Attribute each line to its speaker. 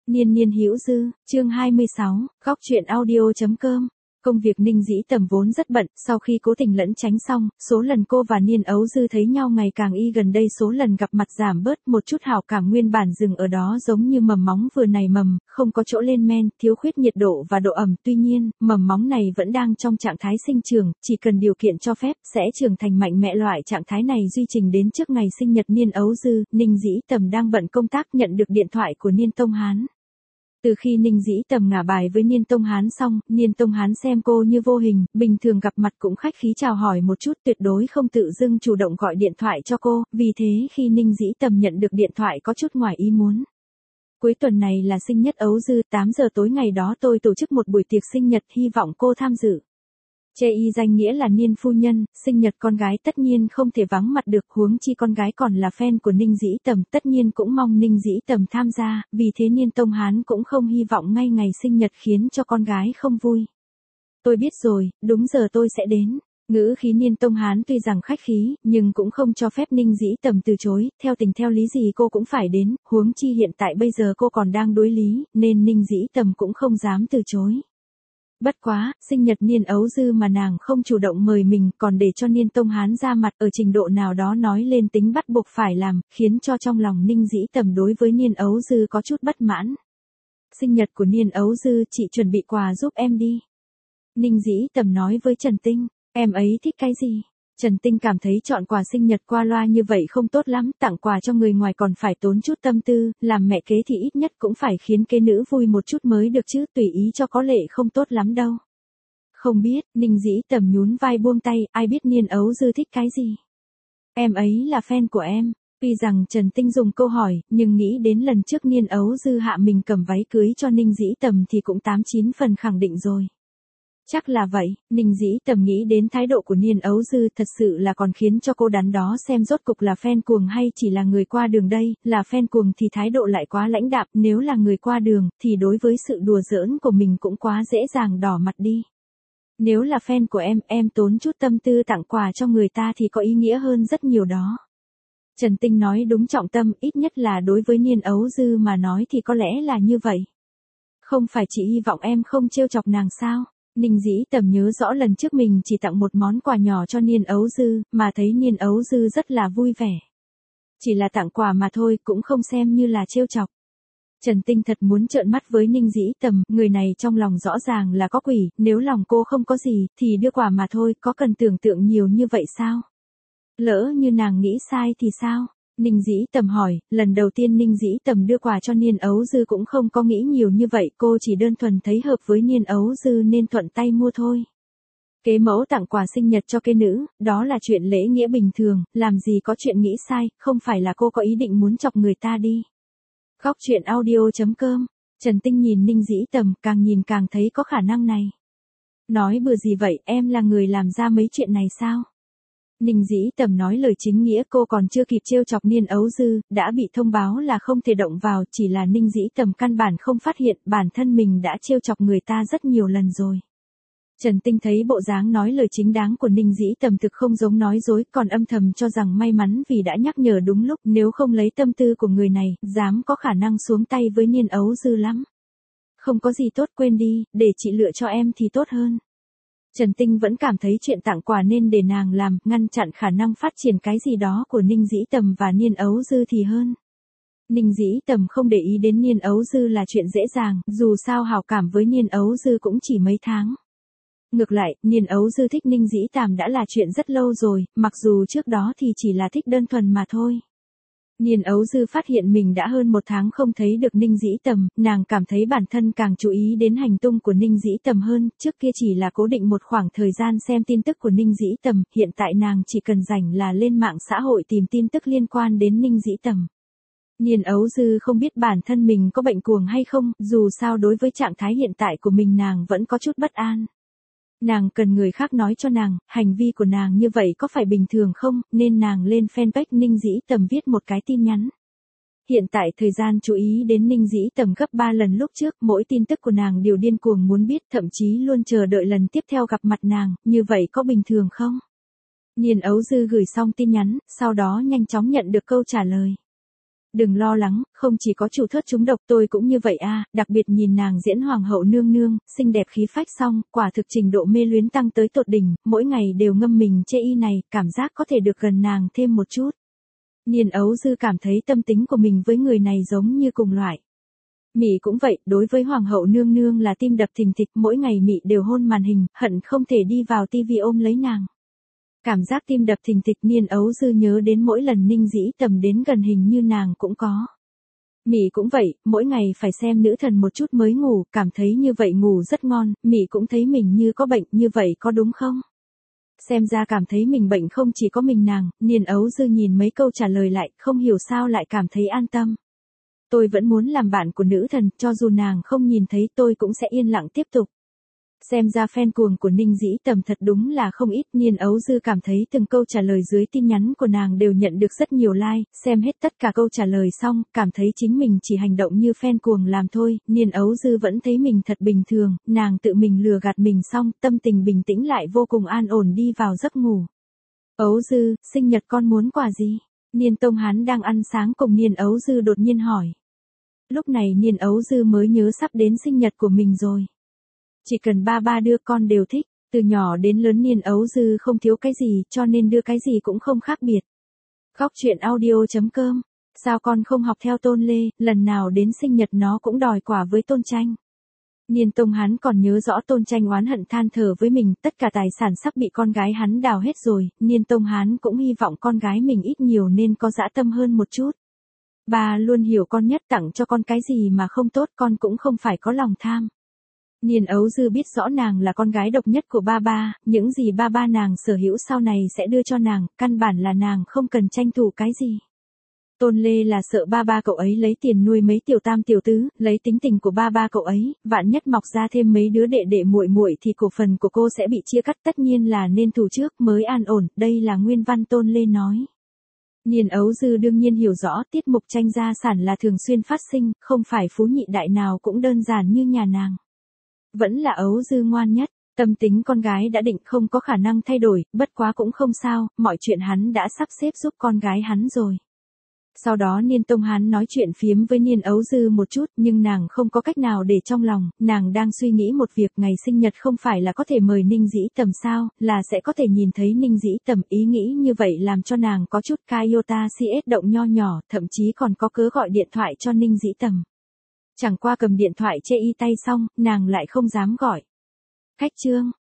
Speaker 1: Niên niên hữu dư, chương 26, góc truyện audio.com. Công việc Ninh Dĩ Tầm vốn rất bận, sau khi cố tình lẩn tránh xong, số lần cô và Niên Ấu Dư thấy nhau ngày càng y gần đây số lần gặp mặt giảm bớt, một chút hảo cảm nguyên bản dừng ở đó giống như mầm móng vừa nảy mầm, không có chỗ lên men, thiếu khuyết nhiệt độ và độ ẩm, tuy nhiên, mầm móng này vẫn đang trong trạng thái sinh trưởng, chỉ cần điều kiện cho phép, sẽ trưởng thành mạnh mẽ. Loại trạng thái này duy trì đến trước ngày sinh nhật Niên Ấu Dư. Ninh Dĩ Tầm đang bận công tác nhận được điện thoại của Niên Tông Hán. Từ khi Ninh Dĩ Tầm ngả bài với Niên Tông Hán xong, Niên Tông Hán xem cô như vô hình, bình thường gặp mặt cũng khách khí chào hỏi một chút, tuyệt đối không tự dưng chủ động gọi điện thoại cho cô, vì thế khi Ninh Dĩ Tầm nhận được điện thoại có chút ngoài ý muốn. Cuối tuần này là sinh nhật Ấu Dư, 8 giờ tối ngày đó tôi tổ chức một buổi tiệc sinh nhật, hy vọng cô tham dự. Chê y danh nghĩa là Niên phu nhân, sinh nhật con gái tất nhiên không thể vắng mặt được, huống chi con gái còn là fan của Ninh Dĩ Tầm, tất nhiên cũng mong Ninh Dĩ Tầm tham gia, vì thế Niên Tông Hán cũng không hy vọng ngay ngày sinh nhật khiến cho con gái không vui. Tôi biết rồi, đúng giờ tôi sẽ đến. Ngữ khí Niên Tông Hán tuy rằng khách khí, nhưng cũng không cho phép Ninh Dĩ Tầm từ chối, theo tình theo lý gì cô cũng phải đến, huống chi hiện tại bây giờ cô còn đang đối lý, nên Ninh Dĩ Tầm cũng không dám từ chối. Bất quá, sinh nhật Niên Ấu Dư mà nàng không chủ động mời mình, còn để cho Niên Tông Hán ra mặt, ở trình độ nào đó nói lên tính bắt buộc phải làm, khiến cho trong lòng Ninh Dĩ Tầm đối với Niên Ấu Dư có chút bất mãn. Sinh nhật của Niên Ấu Dư, chị chuẩn bị quà giúp em đi. Ninh Dĩ Tầm nói với Trần Tinh, em ấy thích cái gì? Trần Tinh cảm thấy chọn quà sinh nhật qua loa như vậy không tốt lắm, tặng quà cho người ngoài còn phải tốn chút tâm tư, làm mẹ kế thì ít nhất cũng phải khiến kế nữ vui một chút mới được chứ, tùy ý cho có lệ không tốt lắm đâu. Không biết, Ninh Dĩ Tầm nhún vai buông tay, ai biết Niên Ấu Dư thích cái gì? Em ấy là fan của em. Tuy rằng Trần Tinh dùng câu hỏi, nhưng nghĩ đến lần trước Niên Ấu Dư hạ mình cầm váy cưới cho Ninh Dĩ Tầm thì cũng 89 phần khẳng định rồi. Chắc là vậy, Ninh Dĩ Tầm nghĩ đến thái độ của Niên Ấu Dư thật sự là còn khiến cho cô đắn đo xem rốt cục là fan cuồng hay chỉ là người qua đường đây, là fan cuồng thì thái độ lại quá lãnh đạm, nếu là người qua đường thì đối với sự đùa giỡn của mình cũng quá dễ dàng đỏ mặt đi. Nếu là fan của em tốn chút tâm tư tặng quà cho người ta thì có ý nghĩa hơn rất nhiều đó. Trần Tinh nói đúng trọng tâm, ít nhất là đối với Niên Ấu Dư mà nói thì có lẽ là như vậy. Không phải chỉ hy vọng em không trêu chọc nàng sao? Ninh Dĩ Tầm nhớ rõ lần trước mình chỉ tặng một món quà nhỏ cho Niên Ấu Dư, mà thấy Niên Ấu Dư rất là vui vẻ. Chỉ là tặng quà mà thôi, cũng không xem như là trêu chọc. Trần Tinh thật muốn trợn mắt với Ninh Dĩ Tầm, người này trong lòng rõ ràng là có quỷ, nếu lòng cô không có gì, thì đưa quà mà thôi, có cần tưởng tượng nhiều như vậy sao? Lỡ như nàng nghĩ sai thì sao? Ninh Dĩ Tầm hỏi, lần đầu tiên Ninh Dĩ Tầm đưa quà cho Niên Ấu Dư cũng không có nghĩ nhiều như vậy, cô chỉ đơn thuần thấy hợp với Niên Ấu Dư nên thuận tay mua thôi. Kế mẫu tặng quà sinh nhật cho kế nữ, đó là chuyện lễ nghĩa bình thường, làm gì có chuyện nghĩ sai, không phải là cô có ý định muốn chọc người ta đi. Góc truyện audio.com, Trần Tinh nhìn Ninh Dĩ Tầm, càng nhìn càng thấy có khả năng này. Nói bừa gì vậy, em là người làm ra mấy chuyện này sao? Ninh Dĩ Tầm nói lời chính nghĩa, cô còn chưa kịp trêu chọc Niên Ấu Dư, đã bị thông báo là không thể động vào, chỉ là Ninh Dĩ Tầm căn bản không phát hiện bản thân mình đã trêu chọc người ta rất nhiều lần rồi. Trần Tinh thấy bộ dáng nói lời chính đáng của Ninh Dĩ Tầm thực không giống nói dối, còn âm thầm cho rằng may mắn vì đã nhắc nhở đúng lúc, nếu không lấy tâm tư của người này, dám có khả năng xuống tay với Niên Ấu Dư lắm. Không có gì tốt, quên đi, để chị lựa cho em thì tốt hơn. Trần Tinh vẫn cảm thấy chuyện tặng quà nên để nàng làm, ngăn chặn khả năng phát triển cái gì đó của Ninh Dĩ Tầm và Niên Ấu Dư thì hơn. Ninh Dĩ Tầm không để ý đến Niên Ấu Dư là chuyện dễ dàng, dù sao hảo cảm với Niên Ấu Dư cũng chỉ mấy tháng. Ngược lại, Niên Ấu Dư thích Ninh Dĩ Tầm đã là chuyện rất lâu rồi, mặc dù trước đó thì chỉ là thích đơn thuần mà thôi. Niên Ấu Dư phát hiện mình đã hơn một tháng không thấy được Ninh Dĩ Tầm, nàng cảm thấy bản thân càng chú ý đến hành tung của Ninh Dĩ Tầm hơn, trước kia chỉ là cố định một khoảng thời gian xem tin tức của Ninh Dĩ Tầm, hiện tại nàng chỉ cần rảnh là lên mạng xã hội tìm tin tức liên quan đến Ninh Dĩ Tầm. Niên Ấu Dư không biết bản thân mình có bệnh cuồng hay không, dù sao đối với trạng thái hiện tại của mình nàng vẫn có chút bất an. Nàng cần người khác nói cho nàng, hành vi của nàng như vậy có phải bình thường không, nên nàng lên fanpage Ninh Dĩ Tầm viết một cái tin nhắn. Hiện tại thời gian chú ý đến Ninh Dĩ Tầm gấp 3 lần lúc trước, mỗi tin tức của nàng đều điên cuồng muốn biết, thậm chí luôn chờ đợi lần tiếp theo gặp mặt nàng, như vậy có bình thường không? Niên Ấu Dư gửi xong tin nhắn, sau đó nhanh chóng nhận được câu trả lời. Đừng lo lắng, không chỉ có chủ thớt trúng độc tôi cũng như vậy a, đặc biệt nhìn nàng diễn hoàng hậu nương nương, xinh đẹp khí phách xong, quả thực trình độ mê luyến tăng tới tột đỉnh, mỗi ngày đều ngâm mình chê y này, cảm giác có thể được gần nàng thêm một chút. Niên Ấu Dư cảm thấy tâm tính của mình với người này giống như cùng loại. Mị cũng vậy, đối với hoàng hậu nương nương là tim đập thình thịch, mỗi ngày Mị đều hôn màn hình, hận không thể đi vào tivi ôm lấy nàng. Cảm giác tim đập thình thịch Niên Ấu Dư nhớ đến mỗi lần Ninh Dĩ Tầm đến gần hình như nàng cũng có. Mị cũng vậy, mỗi ngày phải xem nữ thần một chút mới ngủ, cảm thấy như vậy ngủ rất ngon, Mị cũng thấy mình như có bệnh, như vậy có đúng không? Xem ra cảm thấy mình bệnh không chỉ có mình nàng, Niên Ấu Dư nhìn mấy câu trả lời lại, không hiểu sao lại cảm thấy an tâm. Tôi vẫn muốn làm bạn của nữ thần, cho dù nàng không nhìn thấy tôi cũng sẽ yên lặng tiếp tục. Xem ra fan cuồng của Ninh Dĩ Tầm thật đúng là không ít. Niên Ấu Dư cảm thấy từng câu trả lời dưới tin nhắn của nàng đều nhận được rất nhiều like, xem hết tất cả câu trả lời xong, cảm thấy chính mình chỉ hành động như fan cuồng làm thôi. Niên Ấu Dư vẫn thấy mình thật bình thường, nàng tự mình lừa gạt mình xong, tâm tình bình tĩnh lại vô cùng an ổn đi vào giấc ngủ. Ấu Dư, sinh nhật con muốn quà gì? Niên Tông Hán đang ăn sáng cùng Niên Ấu Dư đột nhiên hỏi. Lúc này Niên Ấu Dư mới nhớ sắp đến sinh nhật của mình rồi. Chỉ cần ba ba đưa con đều thích, từ nhỏ đến lớn Niên Ấu Dư không thiếu cái gì cho nên đưa cái gì cũng không khác biệt. Góc truyện audio.com. Sao con không học theo Tôn Lê, lần nào đến sinh nhật nó cũng đòi quà với Tôn Tranh. Niên Tông Hán còn nhớ rõ Tôn Tranh oán hận than thở với mình, tất cả tài sản sắp bị con gái hắn đào hết rồi, Niên Tông Hán cũng hy vọng con gái mình ít nhiều nên có dã tâm hơn một chút. Bà luôn hiểu con nhất, tặng cho con cái gì mà không tốt con cũng không phải có lòng tham. Niên Ấu Dư biết rõ nàng là con gái độc nhất của ba ba, những gì ba ba nàng sở hữu sau này sẽ đưa cho nàng, căn bản là nàng không cần tranh thủ cái gì. Tôn Lê là sợ ba ba cậu ấy lấy tiền nuôi mấy tiểu tam tiểu tứ, lấy tính tình của ba ba cậu ấy, vạn nhất mọc ra thêm mấy đứa đệ đệ muội muội thì cổ phần của cô sẽ bị chia cắt, tất nhiên là nên thủ trước mới an ổn, đây là nguyên văn Tôn Lê nói. Niên Ấu Dư đương nhiên hiểu rõ tiết mục tranh gia sản là thường xuyên phát sinh, không phải phú nhị đại nào cũng đơn giản như nhà nàng. Vẫn là Ấu Dư ngoan nhất, tâm tính con gái đã định không có khả năng thay đổi, bất quá cũng không sao, mọi chuyện hắn đã sắp xếp giúp con gái hắn rồi. Sau đó Niên Tông Hán nói chuyện phiếm với Niên Ấu Dư một chút, nhưng nàng không có cách nào để trong lòng, nàng đang suy nghĩ một việc, ngày sinh nhật không phải là có thể mời Ninh Dĩ Tầm sao, là sẽ có thể nhìn thấy Ninh Dĩ Tầm, ý nghĩ như vậy làm cho nàng có chút iota CS động nho nhỏ, thậm chí còn có cớ gọi điện thoại cho Ninh Dĩ Tầm. Chẳng qua cầm điện thoại chê y tay xong, nàng lại không dám gọi. Khách trương,